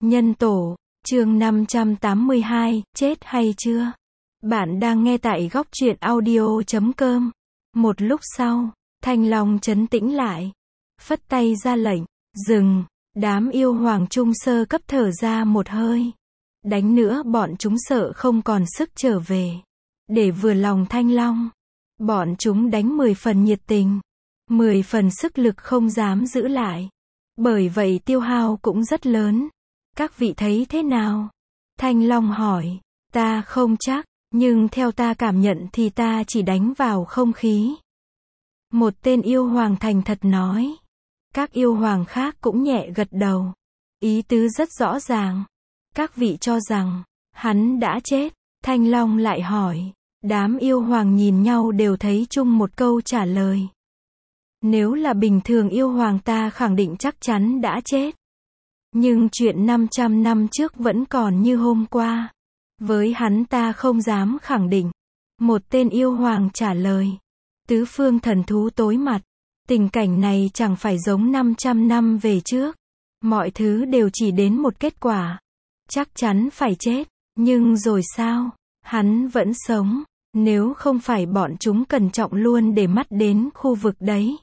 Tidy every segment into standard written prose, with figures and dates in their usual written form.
Nhân tổ, chương 582, chết hay chưa? Bạn đang nghe tại góc truyện audio.com. Một lúc sau, Thanh Long trấn tĩnh lại. Phất tay ra lệnh, dừng. Đám yêu hoàng trung sơ cấp thở ra một hơi. Đánh nữa bọn chúng sợ không còn sức trở về. Để vừa lòng Thanh Long, bọn chúng đánh 10 phần nhiệt tình, 10 phần sức lực không dám giữ lại. Bởi vậy tiêu hao cũng rất lớn. Các vị thấy thế nào? Thanh Long hỏi. Ta không chắc, nhưng theo ta cảm nhận thì ta chỉ đánh vào không khí. Một tên yêu hoàng thành thật nói. Các yêu hoàng khác cũng nhẹ gật đầu. Ý tứ rất rõ ràng. Các vị cho rằng, hắn đã chết. Thanh Long lại hỏi. Đám yêu hoàng nhìn nhau đều thấy chung một câu trả lời. Nếu là bình thường yêu hoàng ta khẳng định chắc chắn đã chết. Nhưng chuyện 500 năm trước vẫn còn như hôm qua. Với hắn ta không dám khẳng định. Một tên yêu hoàng trả lời. Tứ phương thần thú tối mặt. Tình cảnh này chẳng phải giống 500 năm về trước. Mọi thứ đều chỉ đến một kết quả. Chắc chắn phải chết. Nhưng rồi sao? Hắn vẫn sống. Nếu không phải bọn chúng cẩn trọng luôn để mắt đến khu vực đấy.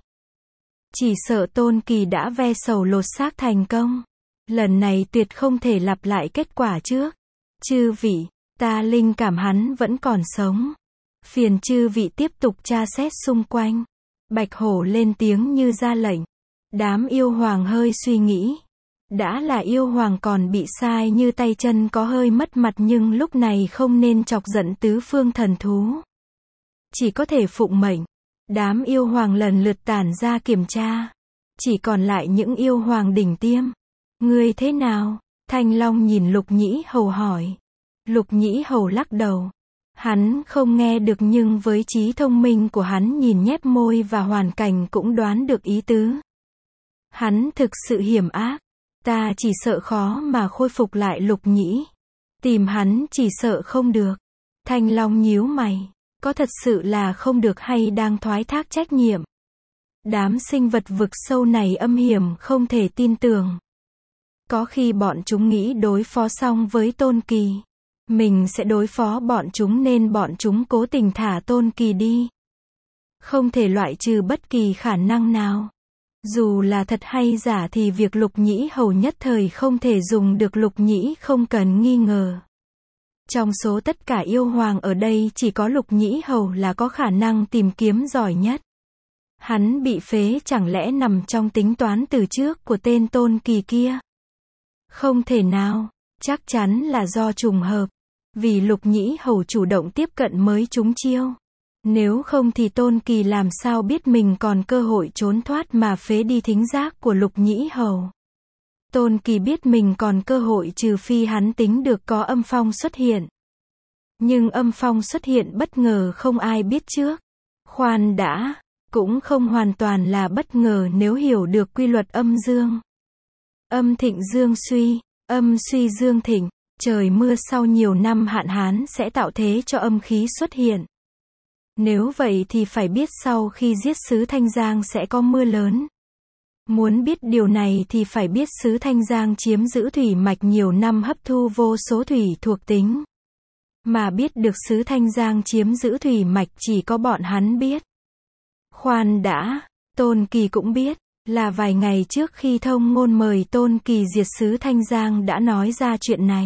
Chỉ sợ Tôn Kỳ đã ve sầu lột xác thành công. Lần này tuyệt không thể lặp lại kết quả trước. Chư vị, ta linh cảm hắn vẫn còn sống. Phiền chư vị tiếp tục tra xét xung quanh. Bạch Hổ lên tiếng như ra lệnh. Đám yêu hoàng hơi suy nghĩ. Đã là yêu hoàng còn bị sai như tay chân có hơi mất mặt, nhưng lúc này không nên chọc giận tứ phương thần thú. Chỉ có thể phụng mệnh. Đám yêu hoàng lần lượt tản ra kiểm tra. Chỉ còn lại những yêu hoàng đỉnh tiêm. Ngươi thế nào? Thanh Long nhìn Lục Nhĩ Hầu hỏi. Lục Nhĩ Hầu lắc đầu. Hắn không nghe được, nhưng với trí thông minh của hắn nhìn nhép môi và hoàn cảnh cũng đoán được ý tứ. Hắn thực sự hiểm ác. Ta chỉ sợ khó mà khôi phục lại Lục Nhĩ. Tìm hắn chỉ sợ không được. Thanh Long nhíu mày. Có thật sự là không được hay đang thoái thác trách nhiệm? Đám sinh vật vực sâu này âm hiểm không thể tin tưởng. Có khi bọn chúng nghĩ đối phó xong với Tôn Kỳ, mình sẽ đối phó bọn chúng nên bọn chúng cố tình thả Tôn Kỳ đi. Không thể loại trừ bất kỳ khả năng nào. Dù là thật hay giả thì việc Lục Nhĩ Hầu nhất thời không thể dùng được. Lục Nhĩ không cần nghi ngờ. Trong số tất cả yêu hoàng ở đây chỉ có Lục Nhĩ Hầu là có khả năng tìm kiếm giỏi nhất. Hắn bị phế chẳng lẽ nằm trong tính toán từ trước của tên Tôn Kỳ kia? Không thể nào, chắc chắn là do trùng hợp. Vì Lục Nhĩ Hầu chủ động tiếp cận mới trúng chiêu. Nếu không thì Tôn Kỳ làm sao biết mình còn cơ hội trốn thoát mà phế đi thính giác của Lục Nhĩ Hầu. Tôn Kỳ biết mình còn cơ hội trừ phi hắn tính được có âm phong xuất hiện. Nhưng âm phong xuất hiện bất ngờ không ai biết trước. Khoan đã, cũng không hoàn toàn là bất ngờ nếu hiểu được quy luật âm dương. Âm thịnh dương suy, âm suy dương thịnh. Trời mưa sau nhiều năm hạn hán sẽ tạo thế cho âm khí xuất hiện. Nếu vậy thì phải biết sau khi giết xứ Thanh Giang sẽ có mưa lớn. Muốn biết điều này thì phải biết xứ Thanh Giang chiếm giữ thủy mạch nhiều năm, hấp thu vô số thủy thuộc tính. Mà biết được xứ Thanh Giang chiếm giữ thủy mạch chỉ có bọn hắn biết. Khoan đã, Tôn Kỳ cũng biết, là vài ngày trước khi thông ngôn mời Tôn Kỳ diệt xứ Thanh Giang đã nói ra chuyện này.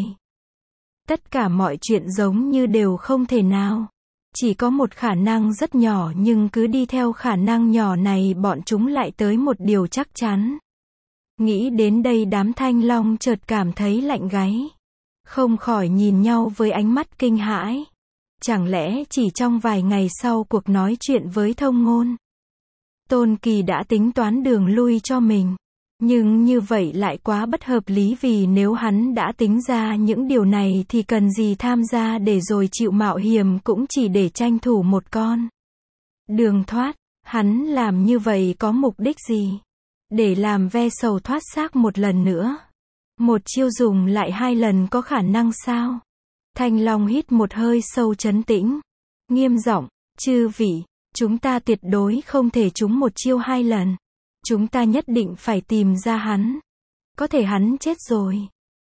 Tất cả mọi chuyện giống như đều không thể nào. Chỉ có một khả năng rất nhỏ, nhưng cứ đi theo khả năng nhỏ này bọn chúng lại tới một điều chắc chắn. Nghĩ đến đây đám Thanh Long chợt cảm thấy lạnh gáy. Không khỏi nhìn nhau với ánh mắt kinh hãi. Chẳng lẽ chỉ trong vài ngày sau cuộc nói chuyện với thông ngôn, Tôn Kỳ đã tính toán đường lui cho mình? Nhưng như vậy lại quá bất hợp lý, vì nếu hắn đã tính ra những điều này thì cần gì tham gia để rồi chịu mạo hiểm cũng chỉ để tranh thủ một con đường thoát. Hắn làm như vậy có mục đích gì? Để làm ve sầu thoát xác một lần nữa? Một chiêu dùng lại 2 lần có khả năng sao? Thanh Long hít một hơi sâu trấn tĩnh. Nghiêm giọng, chư vị, chúng ta tuyệt đối không thể trúng một chiêu 2 lần. Chúng ta nhất định phải tìm ra hắn. Có thể hắn chết rồi.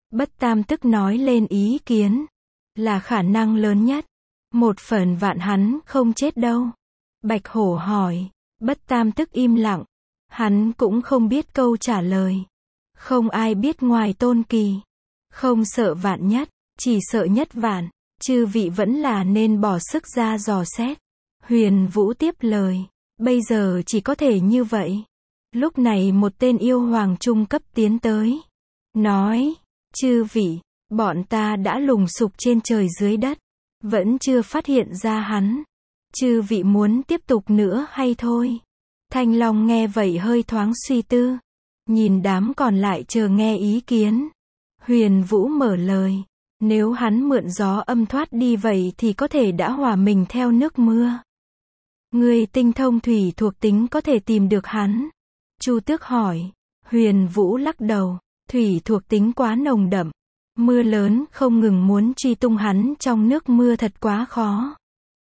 Bất Tam tức nói lên ý kiến. Là khả năng lớn nhất. 1/1000 hắn không chết đâu. Bạch Hổ hỏi. Bất Tam tức im lặng. Hắn cũng không biết câu trả lời. Không ai biết ngoài Tôn Kỳ. Không sợ vạn nhất, chỉ sợ nhất vạn. Chư vị vẫn là nên bỏ sức ra dò xét. Huyền Vũ tiếp lời. Bây giờ chỉ có thể như vậy. Lúc này một tên yêu hoàng trung cấp tiến tới. Nói. Chư vị, bọn ta đã lùng sục trên trời dưới đất. Vẫn chưa phát hiện ra hắn. Chư vị muốn tiếp tục nữa hay thôi? Thanh Long nghe vậy hơi thoáng suy tư. Nhìn đám còn lại chờ nghe ý kiến. Huyền Vũ mở lời. Nếu hắn mượn gió âm thoát đi vậy thì có thể đã hòa mình theo nước mưa. Người tinh thông thủy thuộc tính có thể tìm được hắn. Chu Tước hỏi. Huyền Vũ lắc đầu. Thủy thuộc tính quá nồng đậm. Mưa lớn không ngừng muốn truy tung hắn trong nước mưa thật quá khó.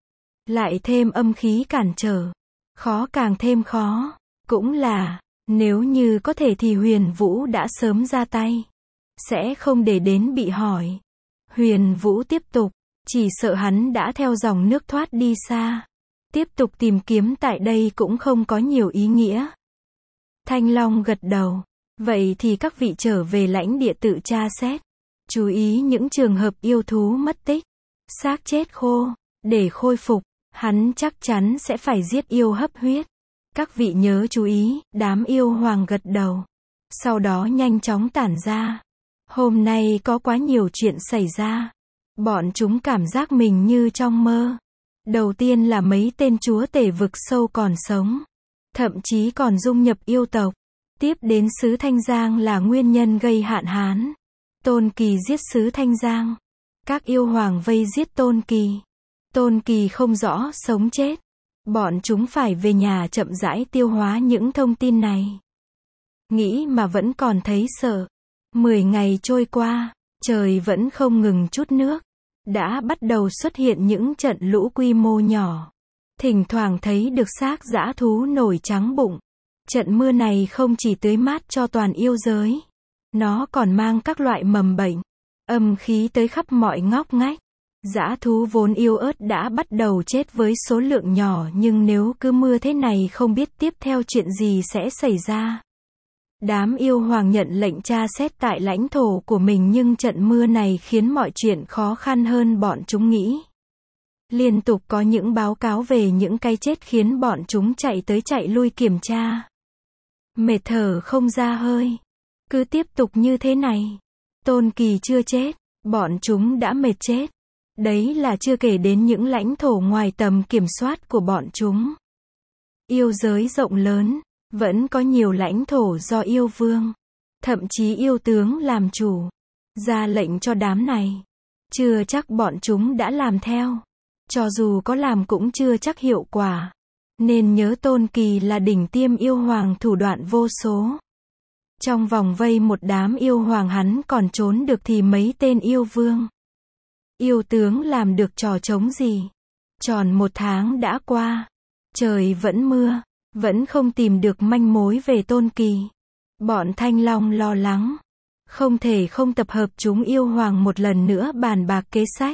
Lại thêm âm khí cản trở. Khó càng thêm khó. Cũng là, nếu như có thể thì Huyền Vũ đã sớm ra tay. Sẽ không để đến bị hỏi. Huyền Vũ tiếp tục. Chỉ sợ hắn đã theo dòng nước thoát đi xa. Tiếp tục tìm kiếm tại đây cũng không có nhiều ý nghĩa. Thanh Long gật đầu. Vậy thì các vị trở về lãnh địa tự tra xét. Chú ý những trường hợp yêu thú mất tích. Xác chết khô. Để khôi phục, hắn chắc chắn sẽ phải giết yêu hấp huyết. Các vị nhớ chú ý. Đám yêu hoàng gật đầu. Sau đó nhanh chóng tản ra. Hôm nay có quá nhiều chuyện xảy ra. Bọn chúng cảm giác mình như trong mơ. Đầu tiên là mấy tên chúa tể vực sâu còn sống. Thậm chí còn dung nhập yêu tộc. Tiếp đến xứ Thanh Giang là nguyên nhân gây hạn hán. Tôn Kỳ giết xứ Thanh Giang. Các yêu hoàng vây giết Tôn Kỳ. Tôn Kỳ không rõ sống chết. Bọn chúng phải về nhà chậm rãi tiêu hóa những thông tin này. Nghĩ mà vẫn còn thấy sợ. 10 ngày trôi qua, trời vẫn không ngừng trút nước. Đã bắt đầu xuất hiện những trận lũ quy mô nhỏ. Thỉnh thoảng thấy được xác dã thú nổi trắng bụng. Trận mưa này không chỉ tưới mát cho toàn yêu giới. Nó còn mang các loại mầm bệnh. Âm khí tới khắp mọi ngóc ngách. Dã thú vốn yếu ớt đã bắt đầu chết với số lượng nhỏ, nhưng nếu cứ mưa thế này không biết tiếp theo chuyện gì sẽ xảy ra. Đám yêu hoàng nhận lệnh tra xét tại lãnh thổ của mình, nhưng trận mưa này khiến mọi chuyện khó khăn hơn bọn chúng nghĩ. Liên tục có những báo cáo về những cái chết khiến bọn chúng chạy tới chạy lui kiểm tra. Mệt thở không ra hơi. Cứ tiếp tục như thế này. Tôn Kỳ chưa chết, bọn chúng đã mệt chết. Đấy là chưa kể đến những lãnh thổ ngoài tầm kiểm soát của bọn chúng. Yêu giới rộng lớn, vẫn có nhiều lãnh thổ do yêu vương, thậm chí yêu tướng làm chủ. Ra lệnh cho đám này. Chưa chắc bọn chúng đã làm theo. Cho dù có làm cũng chưa chắc hiệu quả. Nên nhớ Tôn Kỳ là đỉnh tiêm yêu hoàng thủ đoạn vô số. Trong vòng vây một đám yêu hoàng hắn còn trốn được thì mấy tên yêu vương, yêu tướng làm được trò trống gì. Tròn 1 tháng đã qua. Trời vẫn mưa. Vẫn không tìm được manh mối về Tôn Kỳ. Bọn Thanh Long lo lắng. Không thể không tập hợp chúng yêu hoàng một lần nữa bàn bạc kế sách.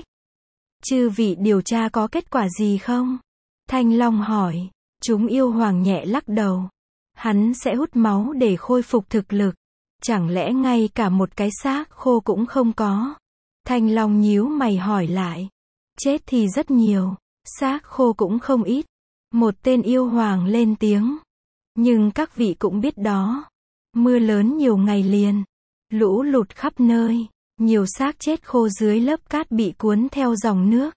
Chư vị điều tra có kết quả gì không? Thanh Long hỏi. Chúng yêu hoàng nhẹ lắc đầu. Hắn sẽ hút máu để khôi phục thực lực. Chẳng lẽ ngay cả một cái xác khô cũng không có? Thanh Long nhíu mày hỏi lại. Chết thì rất nhiều. Xác khô cũng không ít. Một tên yêu hoàng lên tiếng. Nhưng các vị cũng biết đó. Mưa lớn nhiều ngày liền. Lũ lụt khắp nơi. Nhiều xác chết khô dưới lớp cát bị cuốn theo dòng nước.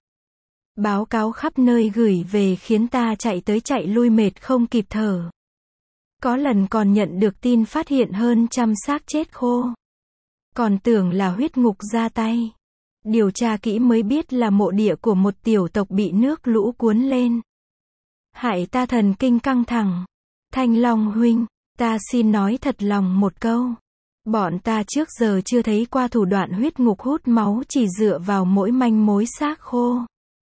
Báo cáo khắp nơi gửi về khiến ta chạy tới chạy lui mệt không kịp thở. Có lần còn nhận được tin phát hiện hơn 100 xác chết khô. Còn tưởng là huyết ngục ra tay. Điều tra kỹ mới biết là mộ địa của một tiểu tộc bị nước lũ cuốn lên. Hại ta thần kinh căng thẳng. Thanh Long huynh, ta xin nói thật lòng một câu. Bọn ta trước giờ chưa thấy qua thủ đoạn huyết ngục hút máu chỉ dựa vào mỗi manh mối xác khô.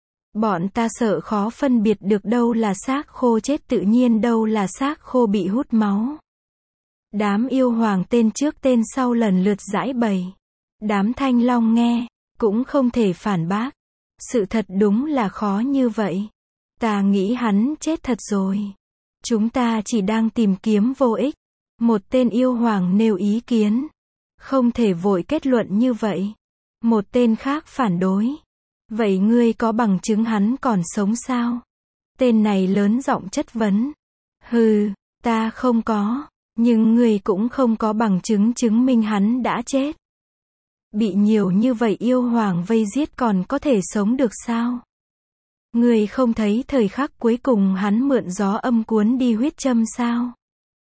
Bọn ta sợ khó phân biệt được đâu là xác khô chết tự nhiên, đâu là xác khô bị hút máu. Đám yêu hoàng tên trước tên sau lần lượt giãi bày. Đám Thanh Long nghe, cũng không thể phản bác. Sự thật đúng là khó như vậy. Ta nghĩ hắn chết thật rồi. Chúng ta chỉ đang tìm kiếm vô ích. Một tên yêu hoàng nêu ý kiến. Không thể vội kết luận như vậy. Một tên khác phản đối. Vậy ngươi có bằng chứng hắn còn sống sao? Tên này lớn giọng chất vấn. Hừ, ta không có. Nhưng ngươi cũng không có bằng chứng chứng minh hắn đã chết. Bị nhiều như vậy yêu hoàng vây giết còn có thể sống được sao? Ngươi không thấy thời khắc cuối cùng hắn mượn gió âm cuốn đi huyết châm sao?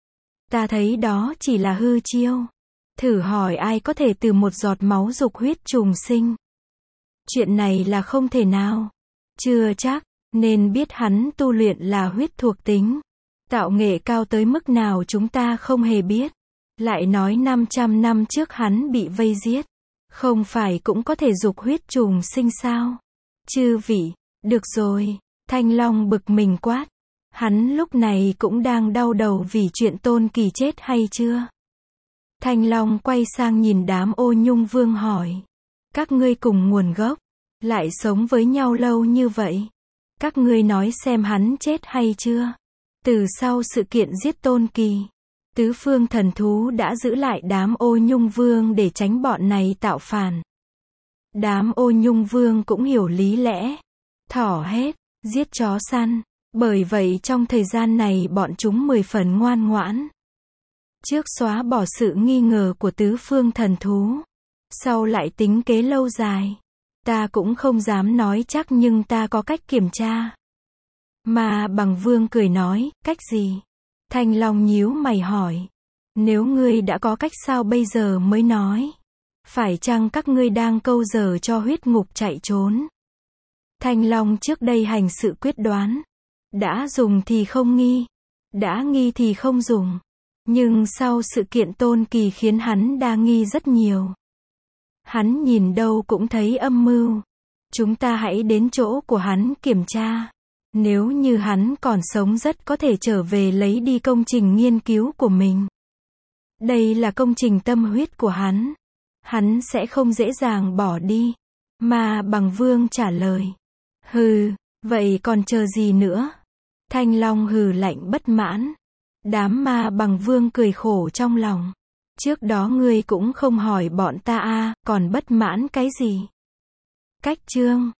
Ta thấy đó chỉ là hư chiêu. Thử hỏi ai có thể từ một giọt máu dục huyết trùng sinh? Chuyện này là không thể nào. Chưa chắc, nên biết hắn tu luyện là huyết thuộc tính. Tạo nghệ cao tới mức nào chúng ta không hề biết. Lại nói 500 năm trước hắn bị vây giết. Không phải cũng có thể dục huyết trùng sinh sao? Chư vị, được rồi. Thanh Long bực mình quát. Hắn lúc này cũng đang đau đầu vì chuyện Tôn Kỳ chết hay chưa? Thanh Long quay sang nhìn đám Ô Nhung Vương hỏi. Các ngươi cùng nguồn gốc, lại sống với nhau lâu như vậy. Các ngươi nói xem hắn chết hay chưa? Từ sau sự kiện giết Tôn Kỳ, tứ phương thần thú đã giữ lại đám Ô Nhung Vương để tránh bọn này tạo phản. Đám Ô Nhung Vương cũng hiểu lý lẽ. Thỏ hết, giết chó săn. Bởi vậy trong thời gian này bọn chúng 10 phần ngoan ngoãn. Trước xóa bỏ sự nghi ngờ của tứ phương thần thú. Sau lại tính kế lâu dài. Ta cũng không dám nói chắc nhưng ta có cách kiểm tra. Mà Bằng Vương cười nói, cách gì? Thanh Long nhíu mày hỏi. Nếu ngươi đã có cách sao bây giờ mới nói? Phải chăng các ngươi đang câu giờ cho huyết ngục chạy trốn? Thanh Long trước đây hành sự quyết đoán. Đã dùng thì không nghi. Đã nghi thì không dùng. Nhưng sau sự kiện Tôn Kỳ khiến hắn đa nghi rất nhiều. Hắn nhìn đâu cũng thấy âm mưu. Chúng ta hãy đến chỗ của hắn kiểm tra. Nếu như hắn còn sống rất có thể trở về lấy đi công trình nghiên cứu của mình. Đây là công trình tâm huyết của hắn. Hắn sẽ không dễ dàng bỏ đi. Mà Bằng Vương trả lời. Hừ, vậy còn chờ gì nữa? Thanh Long hừ lạnh bất mãn. Đám Ma Bằng Vương cười khổ trong lòng. Trước đó ngươi cũng không hỏi bọn ta còn bất mãn cái gì? Cách chương